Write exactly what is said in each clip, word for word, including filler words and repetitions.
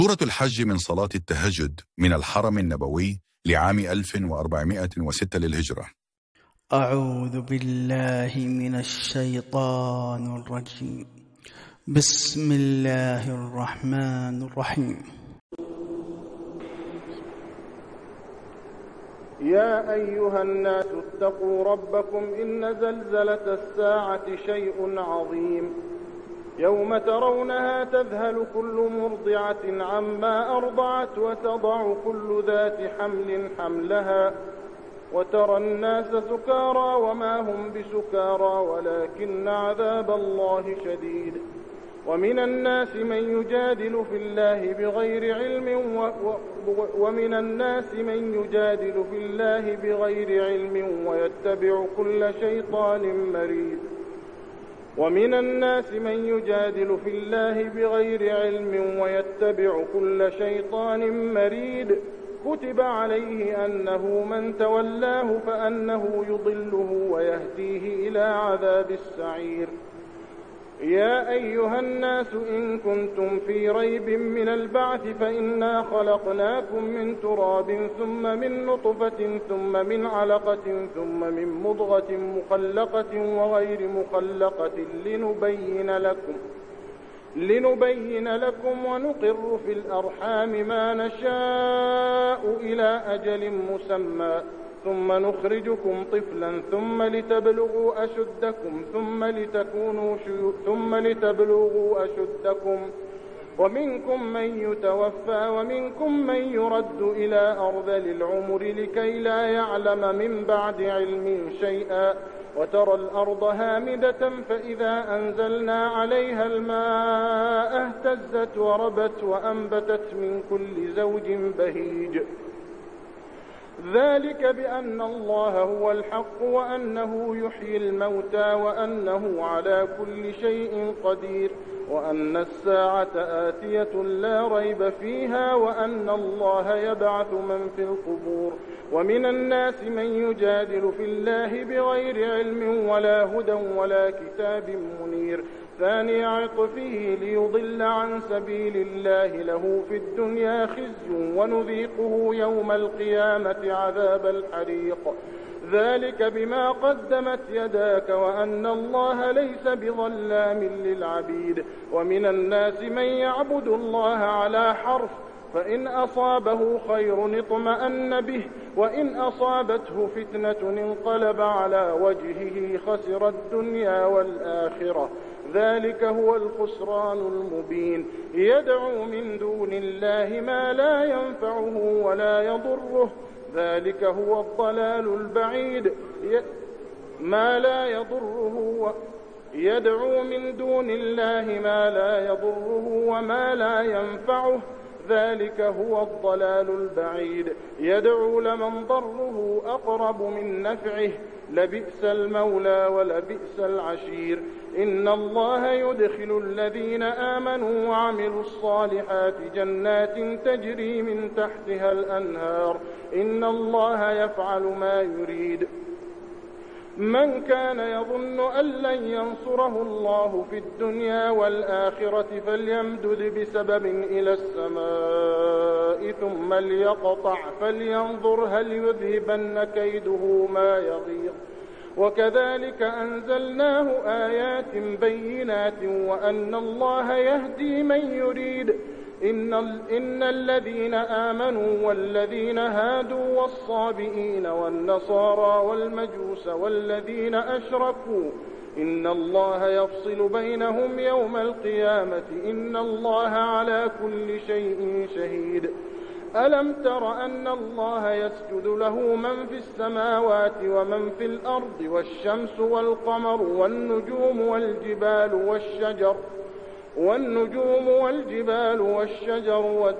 سورة الحج من صلاة التهجد من الحرم النبوي لعام ألف وأربعمائة وستة للهجرة. أعوذ بالله من الشيطان الرجيم. بسم الله الرحمن الرحيم. يا أيها الناس اتقوا ربكم إن زلزلة الساعة شيء عظيم يوم ترونها تذهل كل مرضعة عما أرضعت وتضع كل ذات حمل حملها وترى الناس سكارى وما هم بسكارى ولكن عذاب الله شديد. ومن الناس من يجادل في الله بغير علم و... و... ومن الناس من يجادل في الله بغير علم ويتبع كل شيطان مريد ومن الناس من يجادل في الله بغير علم ويتبع كل شيطان مريد كتب عليه أنه من تولاه فأنه يضله ويهديه إلى عذاب السعير. يا أيها الناس إن كنتم في ريب من البعث فإنا خلقناكم من تراب ثم من نطفة ثم من علقة ثم من مضغة مخلقة وغير مخلقة لنبين لكم لنبين لكم ونقر في الأرحام ما نشاء إلى أجل مسمى ثم نخرجكم طفلا ثم لتبلغوا أشدكم ثم لتكونوا شيوخ ثم لتبلغوا أشدكم ومنكم من يتوفى ومنكم من يرد إلى أرذل العمر لكي لا يعلم من بعد علم شيئا وترى الأرض هامدة فإذا أنزلنا عليها الماء اهتزت وربت وأنبتت من كل زوج بهيج. ذلك بأن الله هو الحق وأنه يحيي الموتى وأنه على كل شيء قدير وأن الساعة آتية لا ريب فيها وأن الله يبعث من في القبور. ومن الناس من يجادل في الله بغير علم ولا هدى ولا كتاب منير ثاني عطفه ليضل عن سبيل الله له في الدنيا خزي ونذيقه يوم القيامة عذاب الحريق. ذلك بما قدمت يداك وأن الله ليس بظلام للعبيد. ومن الناس من يعبد الله على حرف فإن أصابه خير اطمأن به وإن أصابته فتنة انقلب على وجهه خسر الدنيا والآخرة. ذلك هو الخسران المبين. يدعو من دون الله ما لا ينفعه ولا يضره ذلك هو الضلال البعيد. ما لا يضره و... يدعو من دون الله ما لا يضره وما لا ينفعه ذلك هو الضلال البعيد. يدعو لمن ضره أقرب من نفعه لبئس المولى ولبئس العشير. إن الله يدخل الذين آمنوا وعملوا الصالحات جنات تجري من تحتها الأنهار إن الله يفعل ما يريد. من كان يظن أن لن ينصره الله في الدنيا والآخرة فليمدد بسبب إلى السماء ثم ليقطع فلينظر هل يذهبن كيده ما يغيظ. وكذلك أنزلناه آيات بينات وأن الله يهدي من يريد. إن, إن الذين آمنوا والذين هادوا والصابئين والنصارى والمجوس والذين أشركوا إن الله يفصل بينهم يوم القيامة إن الله على كل شيء شهيد. ألم تر أن الله يسجد له من في السماوات ومن في الأرض والشمس والقمر والنجوم والجبال والشجر والنجوم والجبال والشجر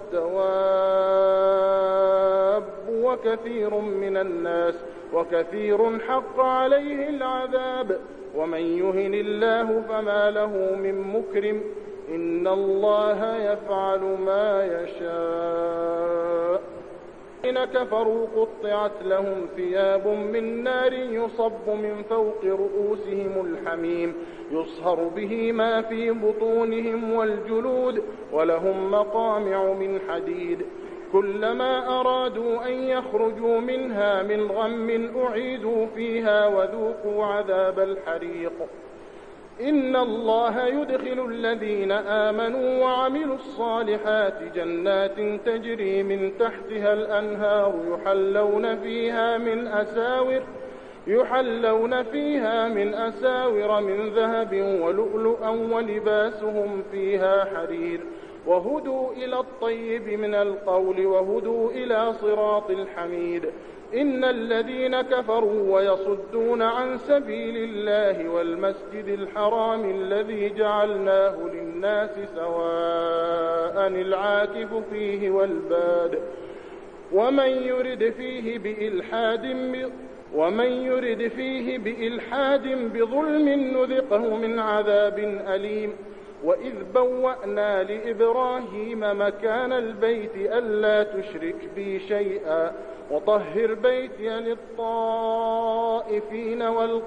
والدواب وكثير من الناس وكثير حق عليه العذاب ومن يهن الله فما له من مكرم إن الله يفعل ما يشاء. الذين كفروا قطعت لهم ثياب من نار يصب من فوق رؤوسهم الحميم يصهر به ما في بطونهم والجلود ولهم مقامع من حديد كلما أرادوا أن يخرجوا منها من غم أعيدوا فيها وذوقوا عذاب الحريق. إن الله يدخل الذين آمنوا وعملوا الصالحات جنات تجري من تحتها الأنهار يحلون فيها من أساور يحلون فيها من أساور من ذهب ولؤلؤا ولباسهم فيها حرير وهدوا إلى الطيب من القول وهدوا إلى صراط الحميد. إن الذين كفروا ويصدون عن سبيل الله والمسجد الحرام الذي جعلناه للناس سواء العاكف فيه والباد ومن يرد فيه بإلحاد ومن يرد فيه بإلحاد بظلم نذقه من عذاب أليم. وإذ بوأنا لإبراهيم مكان البيت ألا تشرك بي شيئا وطهر بيتي للطائفين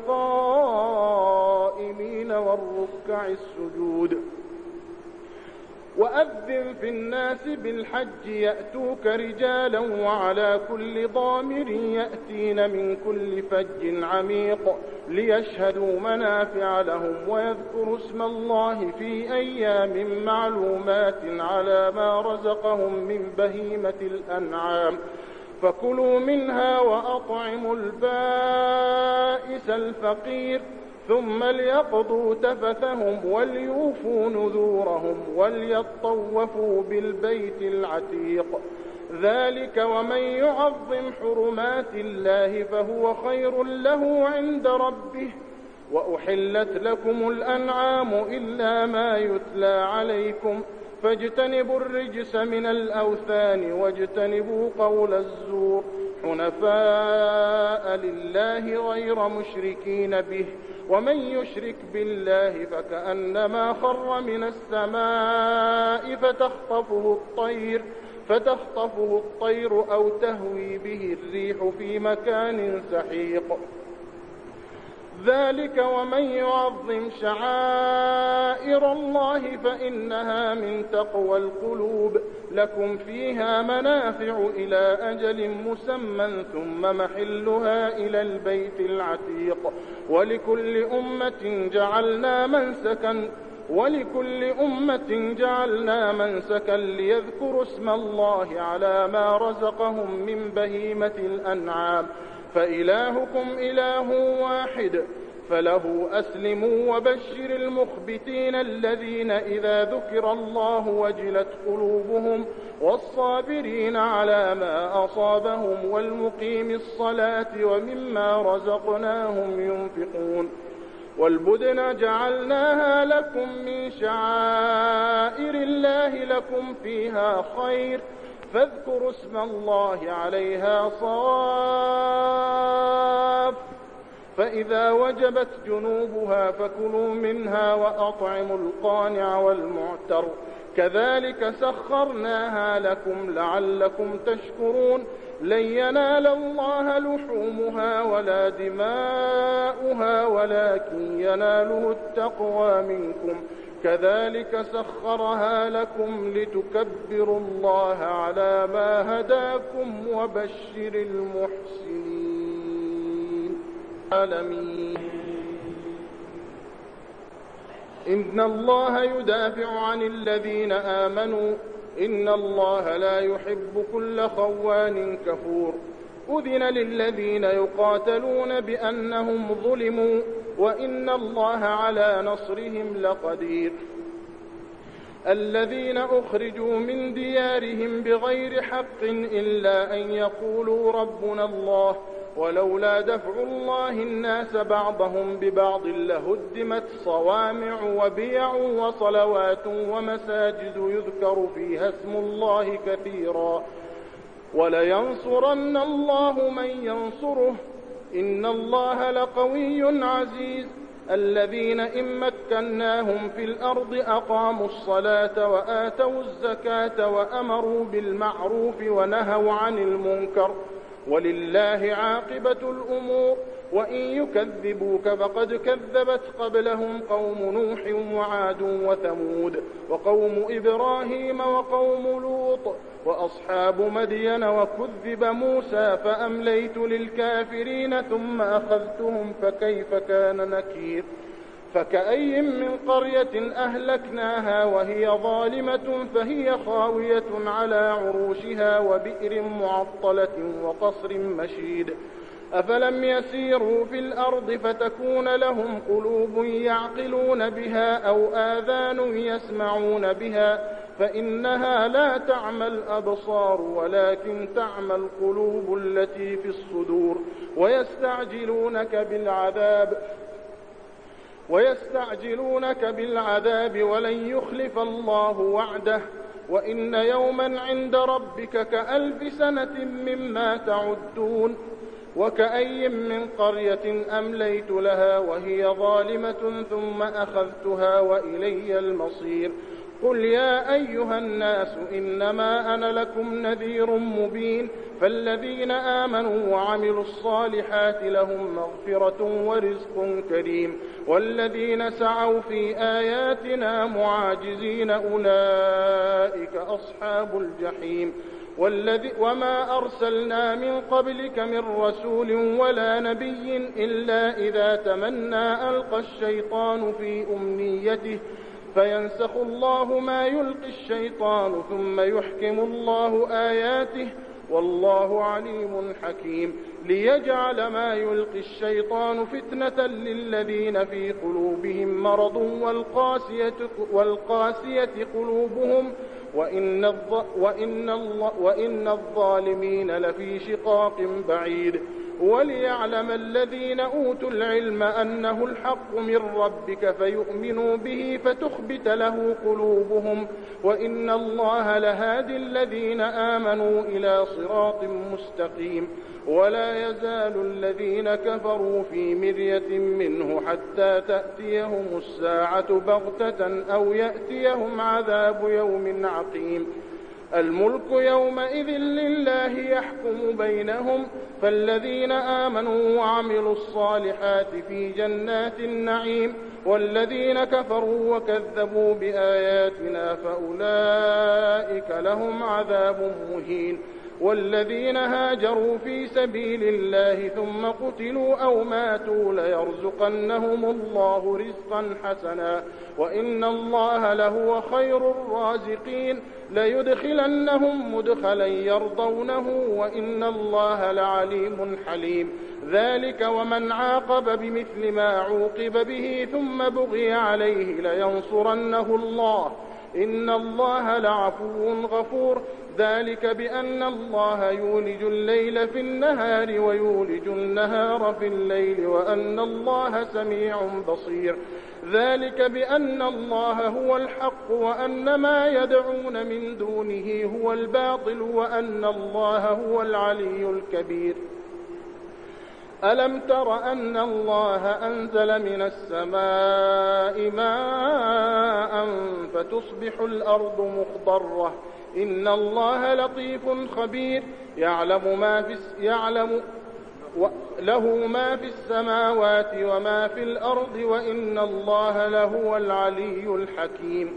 والقائمين والركع السجود. وأذن في الناس بالحج يأتوك رجالا وعلى كل ضامر يأتين من كل فج عميق ليشهدوا منافع لهم ويذكروا اسم الله في أيام معلومات على ما رزقهم من بهيمة الأنعام فكلوا منها وأطعموا البائس الفقير ثم ليقضوا تفثهم وليوفوا نذورهم وليطوفوا بالبيت العتيق. ذلك ومن يعظم حرمات الله فهو خير له عند ربه. وأحلت لكم الأنعام إلا ما يتلى عليكم فاجتنبوا الرجس من الأوثان واجتنبوا قول الزور حنفاء لله غير مشركين به ومن يشرك بالله فكأنما خر من السماء فتخطفه الطير فتخطفه الطير أو تهوي به الريح في مكان سحيق. ذلك ومن يعظم شعائر الله فإنها من تقوى القلوب. لكم فيها منافع إلى أجل مسمى ثم محلها إلى البيت العتيق. ولكل أمة جعلنا منسكا ولكل أمة جعلنا منسكا ليذكروا اسم الله على ما رزقهم من بهيمة الأنعام فإلهكم إله واحد فله أسلموا. وبشر المخبتين الذين إذا ذكر الله وجلت قلوبهم والصابرين على ما أصابهم والمقيم الصلاة ومما رزقناهم ينفقون. والبدن جعلناها لكم من شعائر الله لكم فيها خير فاذكروا اسم الله عليها صواف فإذا وجبت جنوبها فكلوا منها وأطعموا القانع والمعتر كذلك سخرناها لكم لعلكم تشكرون. لن ينال الله لحومها ولا دماؤها ولكن يناله التقوى منكم كذلك سخرها لكم لتكبروا الله على ما هداكم وبشر المحسنين. آمين. إن الله يدافع عن الذين آمنوا إن الله لا يحب كل خوان كفور. أذن للذين يقاتلون بأنهم ظلموا وإن الله على نصرهم لقدير. الذين أخرجوا من ديارهم بغير حق إلا أن يقولوا ربنا الله ولولا دفع الله الناس بعضهم ببعض لهدمت صوامع وبيع وصلوات ومساجد يذكر فيها اسم الله كثيرا ولينصرن الله من ينصره إن الله لقوي عزيز. الذين إن مكناهم في الأرض أقاموا الصلاة وآتوا الزكاة وأمروا بالمعروف ونهوا عن المنكر ولله عاقبة الأمور وإن يكذبوك فقد كذبت قبلهم قوم نوح وعاد وثمود وقوم إبراهيم وقوم لوط وأصحاب مدين وكذب موسى فأمليت للكافرين ثم أخذتهم فكيف كان نكير فكأي من قرية أهلكناها وهي ظالمة فهي خاوية على عروشها وبئر معطلة وقصر مشيد أفلم يسيروا في الأرض فتكون لهم قلوب يعقلون بها أو آذان يسمعون بها فإنها لا تعمى الأبصار ولكن تعمى القلوب التي في الصدور ويستعجلونك بالعذاب ويستعجلونك بالعذاب ولن يخلف الله وعده وإن يوما عند ربك كألف سنة مما تعدون وكأي من قرية أمليت لها وهي ظالمة ثم أخذتها وإلي المصير قل يا أيها الناس إنما أنا لكم نذير مبين فالذين آمنوا وعملوا الصالحات لهم مغفرة ورزق كريم والذين سعوا في آياتنا معاجزين أولئك أصحاب الجحيم والذي وما أرسلنا من قبلك من رسول ولا نبي إلا إذا تمنى ألقى الشيطان في أمنيته فينسخ الله ما يلقي الشيطان ثم يحكم الله آياته والله عليم حكيم ليجعل ما يلقي الشيطان فتنة للذين في قلوبهم مرض والقاسية, والقاسية قلوبهم وإن, الظ... وإن, الله... وإن الظالمين لفي شقاق بعيد وليعلم الذين أوتوا العلم أنه الحق من ربك فيؤمنوا به فتخبت له قلوبهم وإن الله لهادي الذين آمنوا إلى صراط مستقيم ولا يزال الذين كفروا في مرية منه حتى تأتيهم الساعة بغتة أو يأتيهم عذاب يوم عقيم الملك يومئذ لله يحكم بينهم فالذين آمنوا وعملوا الصالحات في جنات النعيم والذين كفروا وكذبوا بآياتنا فأولئك لهم عذاب مهين والذين هاجروا في سبيل الله ثم قتلوا أو ماتوا ليرزقنهم الله رزقا حسنا وإن الله لهو خير الرازقين ليدخلنهم مدخلا يرضونه وإن الله لعليم حليم ذلك ومن عاقب بمثل ما عوقب به ثم بغي عليه لينصرنه الله إن الله لعفو غفور ذلك بأن الله يولج الليل في النهار ويولج النهار في الليل وأن الله سميع بصير ذلك بأن الله هو الحق وأن ما يدعون من دونه هو الباطل وأن الله هو العلي الكبير ألم تر أن الله أنزل من السماء ماء فتصبح الأرض مخضرة إن الله لطيف خبير يعلم ما في يعلم له ما في السماوات وما في الأرض وإن الله لهو العلي الحكيم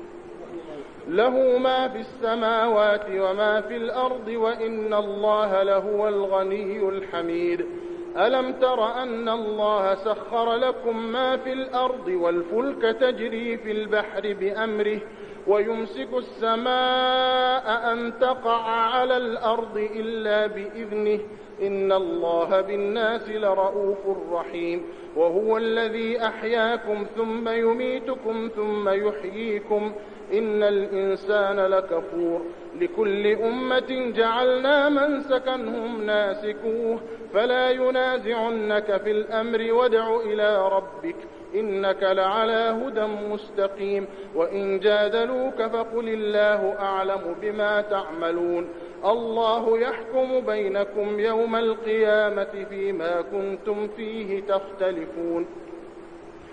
له ما في السماوات وما في الأرض وإن الله لهو الغني الحميد ألم تر أن الله سخر لكم ما في الأرض والفلك تجري في البحر بأمره ويمسك السماء أن تقع على الأرض إلا بإذنه إن الله بالناس لرؤوف رحيم وهو الذي أحياكم ثم يميتكم ثم يحييكم إن الإنسان لكفور لكل أمة جعلنا منسكا هم ناسكوه فلا ينازعنك في الأمر وادع إلى ربك إنك لعلى هدى مستقيم وإن جادلوك فقل الله أعلم بما تعملون الله يحكم بينكم يوم القيامة فيما كنتم فيه تختلفون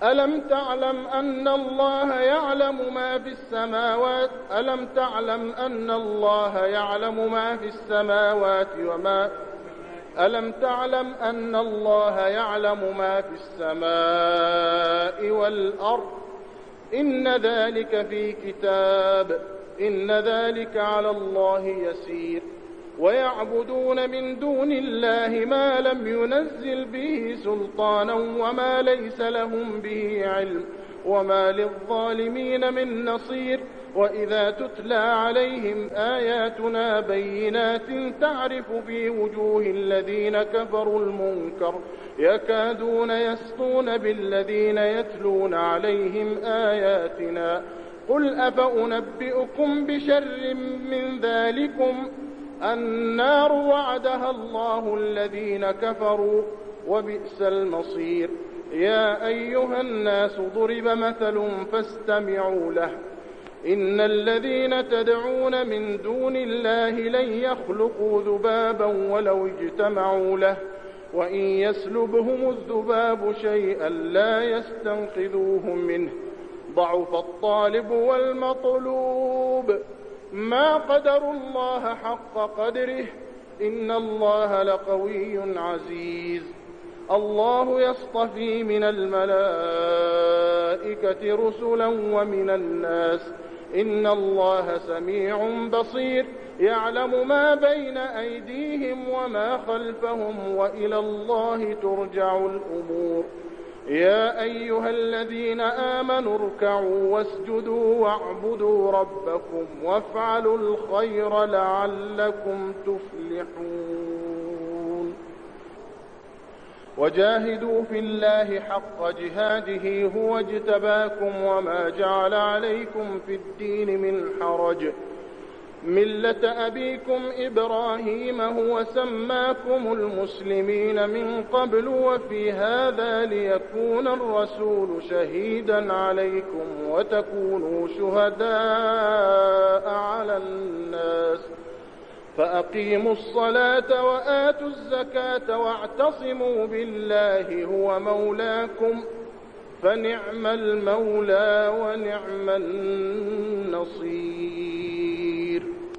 ألم تعلم أن الله يعلم ما في السماوات ألم تعلم أن الله يعلم ما في السماوات وما ألم تعلم أن الله يعلم ما في السماء والأرض إن ذلك في كتاب إن ذلك على الله يسير ويعبدون من دون الله ما لم ينزل به سلطانا وما ليس لهم به علم وما للظالمين من نصير وإذا تتلى عليهم آياتنا بينات تعرف في وجوه الذين كفروا المنكر يكادون يسطون بالذين يتلون عليهم آياتنا قل أفأنبئكم بشر من ذلكم النار وعدها الله الذين كفروا وبئس المصير يا أيها الناس ضرب مثل فاستمعوا له إن الذين تدعون من دون الله لن يخلقوا ذبابا ولو اجتمعوا له وإن يسلبهم الذباب شيئا لا يستنقذوه منه ضعف الطالب والمطلوب ما قدروا الله حق قدره إن الله لقوي عزيز الله يصطفي من الملائكة رسلا ومن الناس إن الله سميع بصير يعلم ما بين أيديهم وما خلفهم وإلى الله ترجع الأمور يا أيها الذين آمنوا اركعوا واسجدوا واعبدوا ربكم وافعلوا الخير لعلكم تفلحون وجاهدوا في الله حق جهاده هو اجتباكم وما جعل عليكم في الدين من حرج ملة أبيكم إبراهيم هو سماكم المسلمين من قبل وفي هذا ليكون الرسول شهيدا عليكم وتكونوا شهداء على الناس فأقيموا الصلاة وآتوا الزكاة واعتصموا بالله هو مولاكم فنعم المولى ونعم النصير.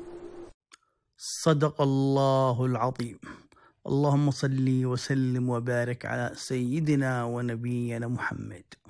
صدق الله العظيم. اللهم صل وسلم وبارك على سيدنا ونبينا محمد.